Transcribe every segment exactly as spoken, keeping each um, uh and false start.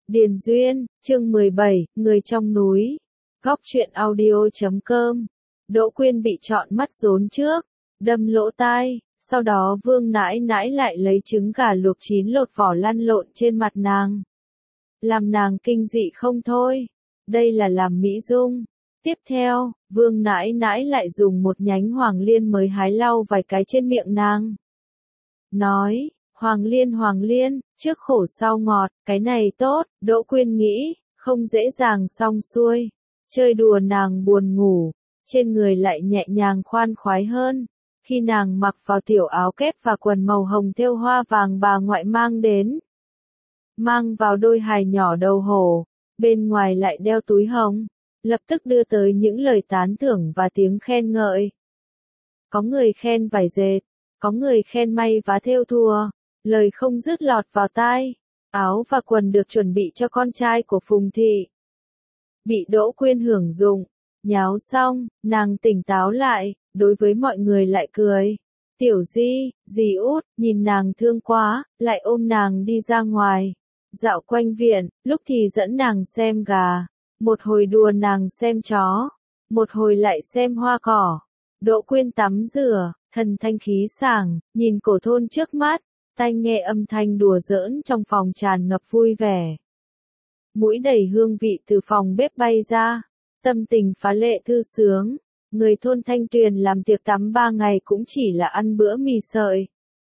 Điền Duyên, chương mười bảy, Người trong núi. Góc truyện audio chấm com. Đỗ Quyên bị trọn mắt rốn trước, đâm lỗ tai, sau đó Vương nãi nãi lại lấy trứng gà luộc chín lột vỏ lăn lộn trên mặt nàng. Làm nàng kinh dị không thôi. Đây là làm mỹ dung. Tiếp theo, Vương nãi nãi lại dùng một nhánh hoàng liên mới hái lau vài cái trên miệng nàng. Nói, Hoàng liên Hoàng liên, trước khổ sau ngọt, cái này tốt, Đỗ Quyên nghĩ, không dễ dàng xong xuôi. Chơi đùa nàng buồn ngủ, trên người lại nhẹ nhàng khoan khoái hơn. Khi nàng mặc vào tiểu áo kép và quần màu hồng thêu hoa vàng bà ngoại mang đến. Mang vào đôi hài nhỏ đầu hổ, bên ngoài lại đeo túi hồng, lập tức đưa tới những lời tán thưởng và tiếng khen ngợi. Có người khen vải dệt, có người khen may vá thêu thùa, lời không dứt lọt vào tai. Áo và quần được chuẩn bị cho con trai của Phùng Thị. Bị Đỗ Quyên hưởng dụng, nháo xong, nàng tỉnh táo lại, đối với mọi người lại cười. Tiểu Di, dì út, nhìn nàng thương quá, lại ôm nàng đi ra ngoài. Dạo quanh viện, lúc thì dẫn nàng xem gà, một hồi đùa nàng xem chó, một hồi lại xem hoa cỏ. Đỗ Quyên tắm rửa, thần thanh khí sảng, nhìn cổ thôn trước mắt, tai nghe âm thanh đùa giỡn trong phòng tràn ngập vui vẻ. Mũi đầy hương vị từ phòng bếp bay ra, tâm tình phá lệ thư sướng. Người thôn Thanh Tuyền làm tiệc tắm ba ngày cũng chỉ là ăn bữa mì sợi.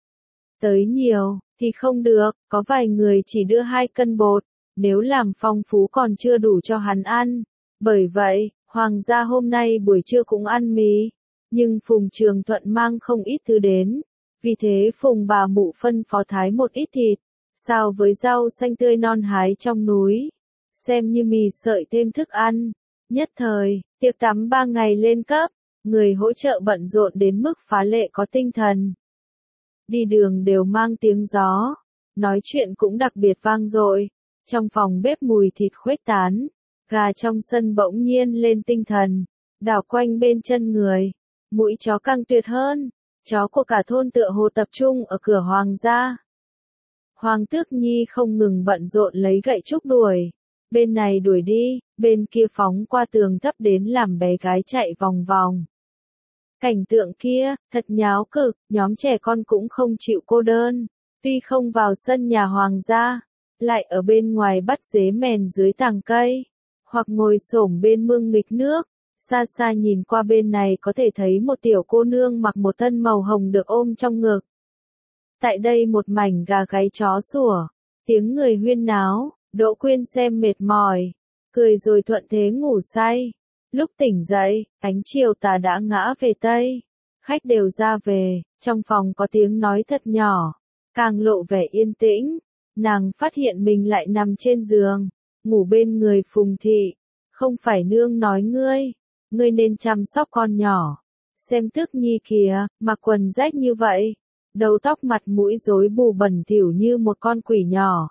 Tới nhiều, thì không được, có vài người chỉ đưa hai cân bột, nếu làm phong phú còn chưa đủ cho hắn ăn. Bởi vậy, Hoàng gia hôm nay buổi trưa cũng ăn mì, nhưng Phùng Trường Thuận mang không ít thứ đến. Vì thế Phùng bà mụ phân phó thái một ít thịt, xào với rau xanh tươi non hái trong núi, xem như mì sợi thêm thức ăn. Nhất thời, tiệc tắm ba ngày lên cấp, người hỗ trợ bận rộn đến mức phá lệ có tinh thần. Đi đường đều mang tiếng gió, nói chuyện cũng đặc biệt vang dội. Trong phòng bếp mùi thịt khuếch tán, gà trong sân bỗng nhiên lên tinh thần, đảo quanh bên chân người. Mũi chó càng tuyệt hơn, chó của cả thôn tựa hồ tập trung ở cửa Hoàng gia. Hoàng Tước Nhi không ngừng bận rộn lấy gậy trúc đuổi. Bên này đuổi đi, bên kia phóng qua tường thấp đến làm bé gái chạy vòng vòng. Cảnh tượng kia, thật nháo cực, nhóm trẻ con cũng không chịu cô đơn. Tuy không vào sân nhà Hoàng gia, lại ở bên ngoài bắt dế mèn dưới tàng cây, hoặc ngồi xổm bên mương nghịch nước. Xa xa nhìn qua bên này có thể thấy một tiểu cô nương mặc một thân màu hồng được ôm trong ngực. Tại đây một mảnh gà gáy chó sủa, tiếng người huyên náo. Đỗ Quyên xem mệt mỏi, cười rồi thuận thế ngủ say. Lúc tỉnh dậy, ánh chiều tà đã ngã về Tây. Khách đều ra về, trong phòng có tiếng nói thật nhỏ, càng lộ vẻ yên tĩnh. Nàng phát hiện mình lại nằm trên giường, ngủ bên người Phùng Thị. Không phải nương nói ngươi, ngươi nên chăm sóc con nhỏ. Xem Tước Nhi kìa, mặc quần rách như vậy, đầu tóc mặt mũi rối bù bẩn thỉu như một con quỷ nhỏ.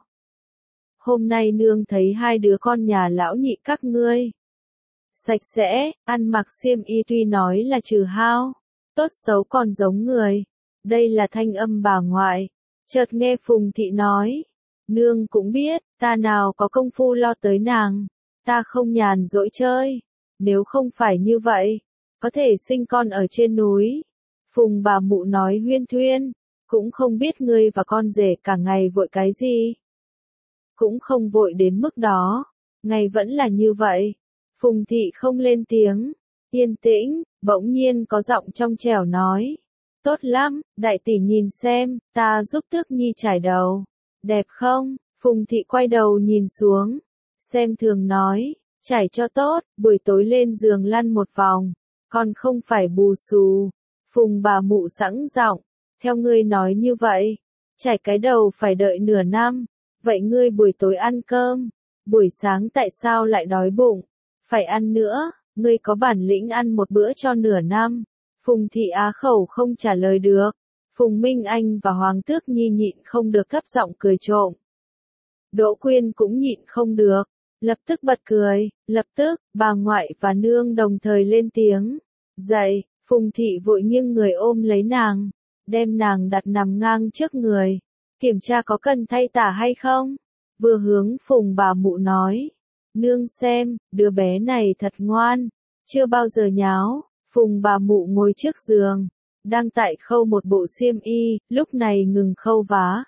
Hôm nay nương thấy hai đứa con nhà lão nhị các ngươi sạch sẽ, ăn mặc xiêm y tuy nói là trừ hao, tốt xấu còn giống người. Đây là thanh âm bà ngoại. Chợt nghe Phùng Thị nói, nương cũng biết, ta nào có công phu lo tới nàng, ta không nhàn rỗi chơi. Nếu không phải như vậy, có thể sinh con ở trên núi. Phùng bà mụ nói huyên thuyên, cũng không biết ngươi và con rể cả ngày vội cái gì. Cũng không vội đến mức đó, ngày vẫn là như vậy. Phùng Thị không lên tiếng, yên tĩnh, bỗng nhiên có giọng trong trẻo nói. Tốt lắm, đại tỷ nhìn xem, ta giúp Tước Nhi chải đầu. Đẹp không? Phùng Thị quay đầu nhìn xuống, xem thường nói, chải cho tốt, buổi tối lên giường lăn một vòng, còn không phải bù xù. Phùng bà mụ sẵn giọng, theo ngươi nói như vậy, chải cái đầu phải đợi nửa năm. Vậy ngươi buổi tối ăn cơm, buổi sáng tại sao lại đói bụng, phải ăn nữa, ngươi có bản lĩnh ăn một bữa cho nửa năm. Phùng Thị á khẩu không trả lời được. Phùng Minh Anh và Hoàng Tước Nhi nhịn không được thấp giọng cười trộm. Đỗ Quyên cũng nhịn không được, lập tức bật cười. Lập tức, bà ngoại và nương đồng thời lên tiếng. Dậy, Phùng Thị vội nghiêng người ôm lấy nàng, đem nàng đặt nằm ngang trước người. Kiểm tra có cần thay tả hay không? vừa hướng Phùng bà mụ nói. Nương xem, đứa bé này thật ngoan, chưa bao giờ nháo. Phùng bà mụ ngồi trước giường, đang tại khâu một bộ xiêm y, lúc này ngừng khâu vá.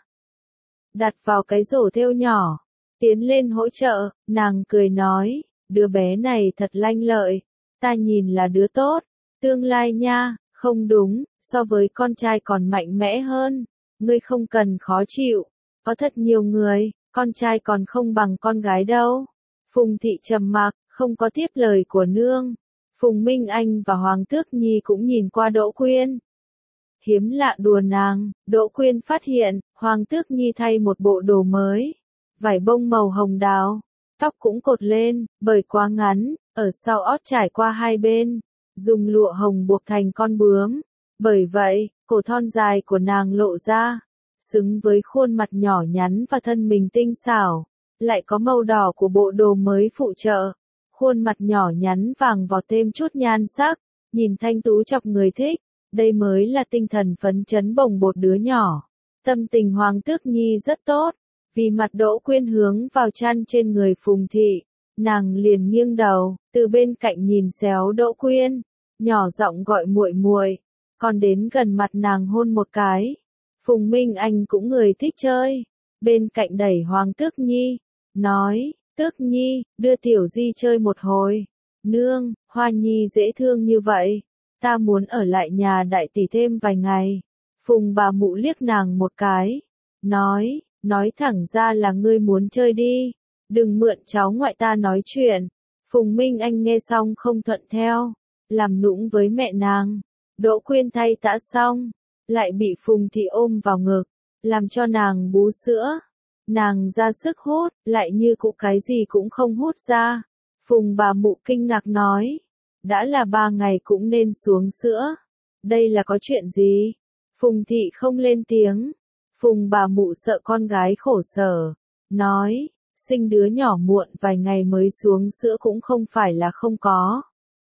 Đặt vào cái rổ thêu nhỏ, tiến lên hỗ trợ, nàng cười nói, đứa bé này thật lanh lợi, ta nhìn là đứa tốt, tương lai nha, không đúng, so với con trai còn mạnh mẽ hơn, ngươi không cần khó chịu, có thật nhiều người, con trai còn không bằng con gái đâu. Phùng thị trầm mặc, không có tiếp lời của nương. Phùng Minh Anh và Hoàng Tước Nhi cũng nhìn qua Đỗ Quyên. Hiếm lạ đùa nàng, Đỗ Quyên phát hiện, Hoàng Tước Nhi thay một bộ đồ mới, vải bông màu hồng đào, tóc cũng cột lên, bởi quá ngắn, ở sau ót trải qua hai bên, dùng lụa hồng buộc thành con bướm. Bởi vậy, cổ thon dài của nàng lộ ra, xứng với khuôn mặt nhỏ nhắn và thân mình tinh xảo, lại có màu đỏ của bộ đồ mới phụ trợ. Khuôn mặt nhỏ nhắn vàng vọt thêm chút nhan sắc, nhìn thanh tú chọc người thích, đây mới là tinh thần phấn chấn bồng bột đứa nhỏ. Tâm tình Hoàng Tước Nhi rất tốt, vì mặt Đỗ Quyên hướng vào chăn trên người Phùng thị, nàng liền nghiêng đầu, từ bên cạnh nhìn xéo Đỗ Quyên, nhỏ giọng gọi muội muội, còn đến gần mặt nàng hôn một cái. Phùng Minh Anh cũng người thích chơi, bên cạnh đẩy Hoàng Tước Nhi, nói, Tước Nhi, đưa Tiểu Di chơi một hồi. Nương, Hoa Nhi dễ thương như vậy, ta muốn ở lại nhà đại tỷ thêm vài ngày. Phùng bà mụ liếc nàng một cái, nói, nói thẳng ra là ngươi muốn chơi đi, đừng mượn cháu ngoại ta nói chuyện. Phùng Minh Anh nghe xong không thuận theo, làm nũng với mẹ nàng. Đỗ Quyên thay tã xong, lại bị Phùng thị ôm vào ngực, làm cho nàng bú sữa. Nàng ra sức hút, lại như cụ cái gì cũng không hút ra. Phùng bà mụ kinh ngạc nói, đã là ba ngày cũng nên xuống sữa. Đây là có chuyện gì? Phùng thị không lên tiếng. Phùng bà mụ sợ con gái khổ sở, nói, sinh đứa nhỏ muộn vài ngày mới xuống sữa cũng không phải là không có.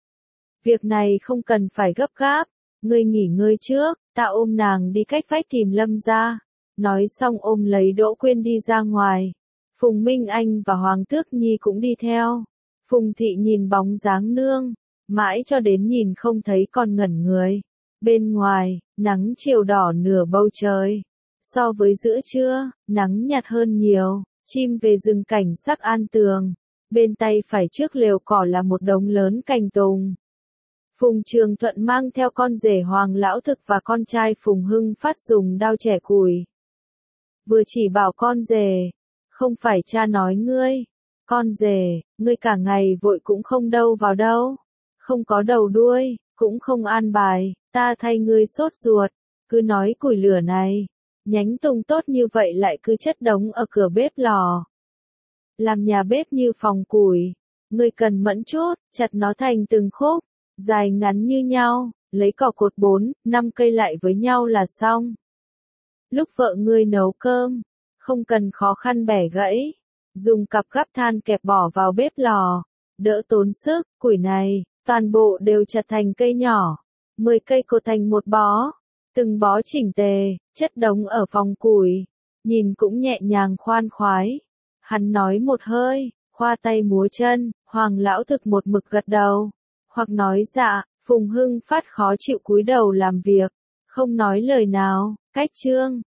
Việc này không cần phải gấp gáp, ngươi nghỉ ngơi trước, ta ôm nàng đi cách vách tìm Lâm ra. Nói xong ôm lấy Đỗ Quyên đi ra ngoài. Phùng Minh Anh và Hoàng Tước Nhi cũng đi theo. Phùng thị nhìn bóng dáng nương, mãi cho đến nhìn không thấy còn ngẩn người. Bên ngoài, nắng chiều đỏ nửa bầu trời. So với giữa trưa, nắng nhạt hơn nhiều, chim về rừng cảnh sắc an tường. Bên tay phải trước lều cỏ là một đống lớn cành tùng. Phùng Trường Thuận mang theo con rể Hoàng Lão Thực và con trai Phùng Hưng Phát dùng đao chẻ củi. Vừa chỉ bảo con rể, không phải cha nói ngươi, con rể, ngươi cả ngày vội cũng không đâu vào đâu, không có đầu đuôi, cũng không an bài, ta thay ngươi sốt ruột, cứ nói củi lửa này, nhánh tùng tốt như vậy lại cứ chất đống ở cửa bếp lò. Làm nhà bếp như phòng củi, ngươi cần mẫn chút, chặt nó thành từng khúc, dài ngắn như nhau, lấy cỏ cột bốn, năm cây lại với nhau là xong. Lúc vợ ngươi nấu cơm, không cần khó khăn bẻ gãy, dùng cặp gắp than kẹp bỏ vào bếp lò, đỡ tốn sức. Củi này, toàn bộ đều chặt thành cây nhỏ, mười cây cột thành một bó, từng bó chỉnh tề, chất đống ở phòng củi, nhìn cũng nhẹ nhàng khoan khoái. Hắn nói một hơi, khoa tay múa chân, Hoàng Lão Thực một mực gật đầu, hoặc nói dạ. Phùng Hưng Phát khó chịu cúi đầu làm việc, không nói lời nào. Cách chương